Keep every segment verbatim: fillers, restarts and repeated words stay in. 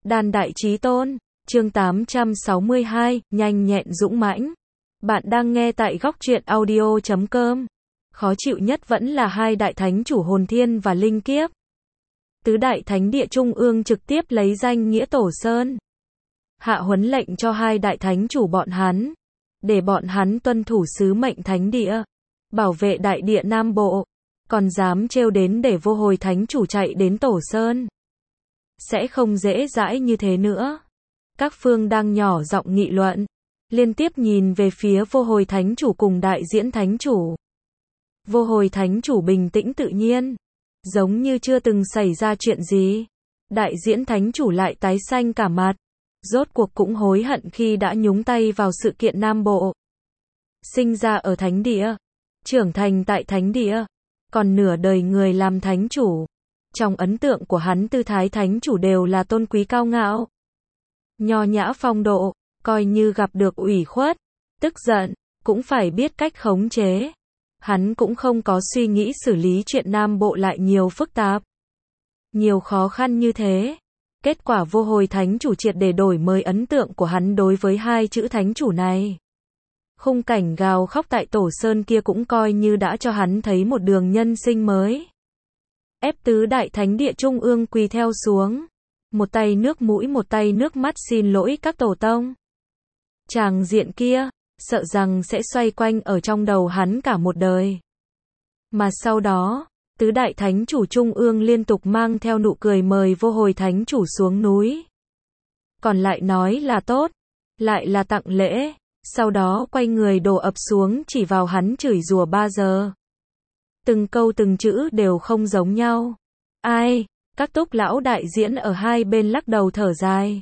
Đan đại chí tôn, chương tám trăm sáu mươi hai, nhanh nhẹn dũng mãnh. Bạn đang nghe tại góc truyện audio chấm com. Khó chịu nhất vẫn là hai đại thánh chủ hồn thiên và linh kiếp. Tứ đại thánh địa trung ương trực tiếp lấy danh nghĩa tổ sơn. Hạ huấn lệnh cho hai đại thánh chủ bọn hắn. Để bọn hắn tuân thủ sứ mệnh thánh địa. Bảo vệ đại địa Nam Bộ. Còn dám trêu đến để vô hồi thánh chủ chạy đến tổ sơn. Sẽ không dễ dãi như thế nữa. Các phương đang nhỏ giọng nghị luận. Liên tiếp nhìn về phía vô hồi thánh chủ cùng đại diễn thánh chủ. Vô hồi thánh chủ bình tĩnh tự nhiên. Giống như chưa từng xảy ra chuyện gì. Đại diễn thánh chủ lại tái xanh cả mặt. Rốt cuộc cũng hối hận khi đã nhúng tay vào sự kiện Nam Bộ. Sinh ra ở thánh địa. Trưởng thành tại thánh địa. Còn nửa đời người làm thánh chủ. Trong ấn tượng của hắn tư thái thánh chủ đều là tôn quý cao ngạo. Nho nhã phong độ, coi như gặp được ủy khuất, tức giận, cũng phải biết cách khống chế. Hắn cũng không có suy nghĩ xử lý chuyện Nam Bộ lại nhiều phức tạp. Nhiều khó khăn như thế. Kết quả vô hồi thánh chủ triệt để đổi mới ấn tượng của hắn đối với hai chữ thánh chủ này. Khung cảnh gào khóc tại tổ sơn kia cũng coi như đã cho hắn thấy một đường nhân sinh mới. Ép tứ đại thánh địa trung ương quỳ theo xuống. Một tay nước mũi một tay nước mắt xin lỗi các tổ tông. Tràng diện kia, sợ rằng sẽ xoay quanh ở trong đầu hắn cả một đời. Mà sau đó, tứ đại thánh chủ trung ương liên tục mang theo nụ cười mời vô hồi thánh chủ xuống núi. Còn lại nói là tốt, lại là tặng lễ, sau đó quay người đổ ập xuống chỉ vào hắn chửi rủa ba giờ. Từng câu từng chữ đều không giống nhau. Ai, các túc lão đại diễn ở hai bên lắc đầu thở dài.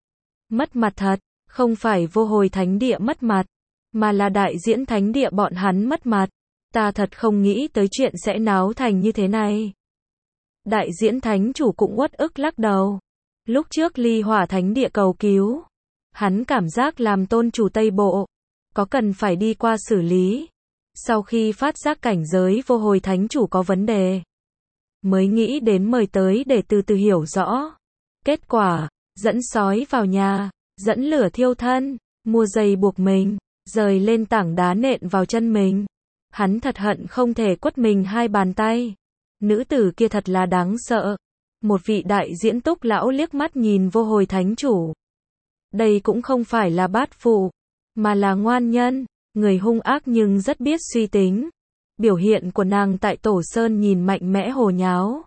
Mất mặt thật, không phải vô hồi thánh địa mất mặt, mà là đại diễn thánh địa bọn hắn mất mặt. Ta thật không nghĩ tới chuyện sẽ náo thành như thế này. Đại diễn thánh chủ cũng uất ức lắc đầu. Lúc trước ly hỏa thánh địa cầu cứu, hắn cảm giác làm tôn chủ Tây Bộ, có cần phải đi qua xử lý. Sau khi phát giác cảnh giới vô hồi thánh chủ có vấn đề, mới nghĩ đến mời tới để từ từ hiểu rõ. Kết quả, dẫn sói vào nhà, dẫn lửa thiêu thân, mua dây buộc mình, rời lên tảng đá nện vào chân mình. Hắn thật hận không thể quất mình hai bàn tay. Nữ tử kia thật là đáng sợ. Một vị đại diễn túc lão liếc mắt nhìn vô hồi thánh chủ. Đây cũng không phải là bát phụ, mà là ngoan nhân. Người hung ác nhưng rất biết suy tính. Biểu hiện của nàng tại tổ sơn nhìn mạnh mẽ hồ nháo.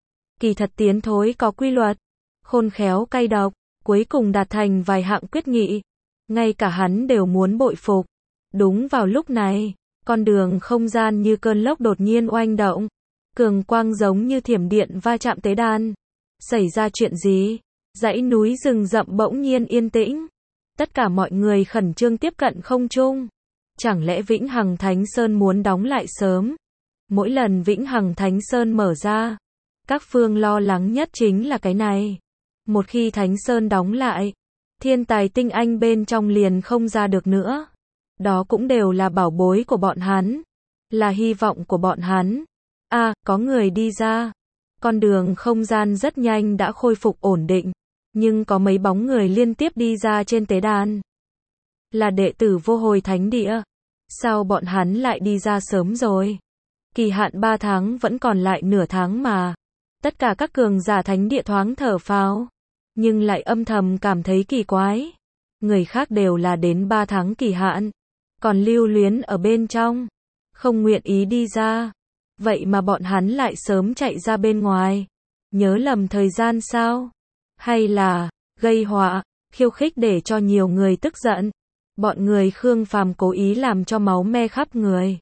Kỳ thật tiến thối có quy luật, khôn khéo cay độc, cuối cùng đạt thành vài hạng quyết nghị. Ngay cả hắn đều muốn bội phục. Đúng vào lúc này, con đường không gian như cơn lốc đột nhiên oanh động. Cường quang giống như thiểm điện va chạm tế đàn. Xảy ra chuyện gì? Dãy núi rừng rậm bỗng nhiên yên tĩnh. Tất cả mọi người khẩn trương tiếp cận không trung. Chẳng lẽ Vĩnh Hằng Thánh Sơn muốn đóng lại sớm? Mỗi lần Vĩnh Hằng Thánh Sơn mở ra, các phương lo lắng nhất chính là cái này. Một khi Thánh Sơn đóng lại, thiên tài tinh anh bên trong liền không ra được nữa. Đó cũng đều là bảo bối của bọn hắn, là hy vọng của bọn hắn. À, có người đi ra. Con đường không gian rất nhanh đã khôi phục ổn định, nhưng có mấy bóng người liên tiếp đi ra trên tế đàn. Là đệ tử vô hồi thánh địa. Sao bọn hắn lại đi ra sớm rồi? Kỳ hạn ba tháng vẫn còn lại nửa tháng mà. Tất cả các cường giả thánh địa thoáng thở phào, nhưng lại âm thầm cảm thấy kỳ quái. Người khác đều là đến ba tháng kỳ hạn, còn lưu luyến ở bên trong, không nguyện ý đi ra. Vậy mà bọn hắn lại sớm chạy ra bên ngoài. Nhớ lầm thời gian sao? Hay là gây họa, khiêu khích để cho nhiều người tức giận? Bọn người Khương Phàm cố ý làm cho máu me khắp người.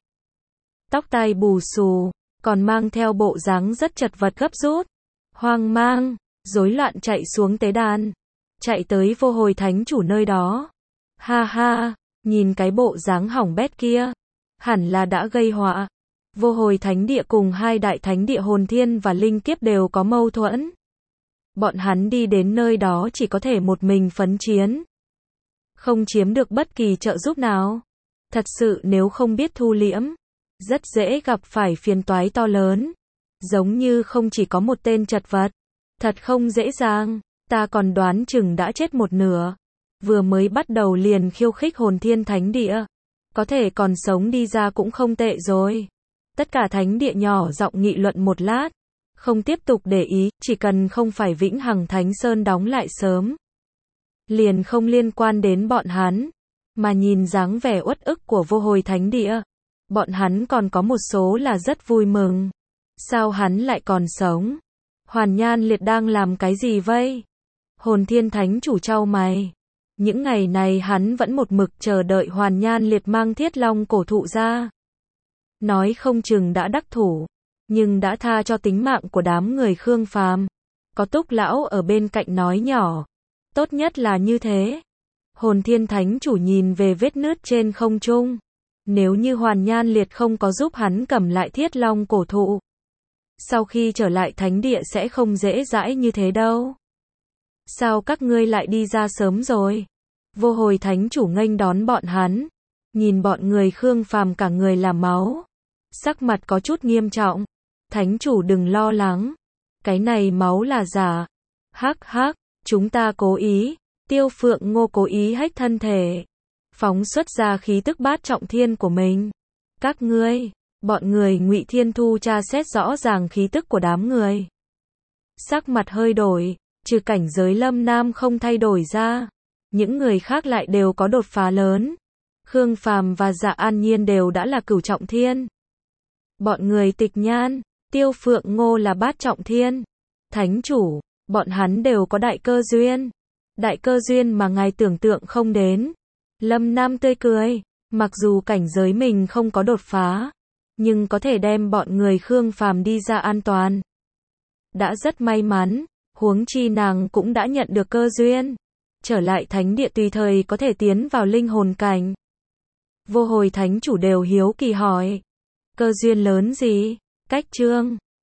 Tóc tai bù xù, còn mang theo bộ dáng rất chật vật gấp rút, hoang mang, rối loạn chạy xuống tế đàn, chạy tới vô hồi thánh chủ nơi đó. Ha ha, nhìn cái bộ dáng hỏng bét kia, hẳn là đã gây họa. Vô hồi thánh địa cùng hai đại thánh địa hồn thiên và linh kiếp đều có mâu thuẫn. Bọn hắn đi đến nơi đó chỉ có thể một mình phấn chiến. Không chiếm được bất kỳ trợ giúp nào. Thật sự nếu không biết thu liễm, rất dễ gặp phải phiền toái to lớn. Giống như không chỉ có một tên chật vật. Thật không dễ dàng. ta còn đoán chừng đã chết một nửa. Vừa mới bắt đầu liền khiêu khích hồn thiên thánh địa. Có thể còn sống đi ra cũng không tệ rồi. Tất cả thánh địa nhỏ giọng nghị luận một lát. Không tiếp tục để ý, chỉ cần không phải Vĩnh Hằng Thánh Sơn đóng lại sớm. Liền không liên quan đến bọn hắn. Mà nhìn dáng vẻ uất ức của vô hồi thánh địa. Bọn hắn còn có một số là rất vui mừng. Sao hắn lại còn sống? Hoàn Nhan Liệt đang làm cái gì vậy? Hồn Thiên Thánh chủ chau mày. Những ngày này hắn vẫn một mực chờ đợi Hoàn Nhan Liệt mang Thiết Long cổ thụ ra. Nói không chừng đã đắc thủ, nhưng đã tha cho tính mạng của đám người Khương Phàm. Có Túc lão ở bên cạnh nói nhỏ, tốt nhất là như thế. Hồn Thiên Thánh chủ nhìn về vết nứt trên không trung. Nếu như Hoàn Nhan Liệt không có giúp hắn cầm lại Thiết Long cổ thụ, sau khi trở lại thánh địa sẽ không dễ dãi như thế đâu. Sao các ngươi lại đi ra sớm rồi? Vô hồi thánh chủ nghênh đón bọn hắn. Nhìn bọn người Khương Phàm cả người là máu. Sắc mặt có chút nghiêm trọng. Thánh chủ đừng lo lắng. Cái này máu là giả. Hắc hắc, chúng ta cố ý. Tiêu Phượng Ngô cố ý hách thân thể. Phóng xuất ra khí tức bát trọng thiên của mình. Các ngươi, bọn người Ngụy Thiên Thu tra xét rõ ràng khí tức của đám người. Sắc mặt hơi đổi, trừ cảnh giới Lâm Nam không thay đổi ra. Những người khác lại đều có đột phá lớn. Khương Phàm và Dạ An Nhiên đều đã là cửu trọng thiên. Bọn người Tịch Nhan, Tiêu Phượng Ngô là bát trọng thiên. Thánh chủ, bọn hắn đều có đại cơ duyên. Đại cơ duyên mà ngài tưởng tượng không đến. Lâm Nam tươi cười, mặc dù cảnh giới mình không có đột phá, nhưng có thể đem bọn người Khương Phàm đi ra an toàn. Đã rất may mắn, huống chi nàng cũng đã nhận được cơ duyên. Trở lại thánh địa tùy thời có thể tiến vào linh hồn cảnh. Vô hồi thánh chủ đều hiếu kỳ hỏi. Cơ duyên lớn gì? Cách chương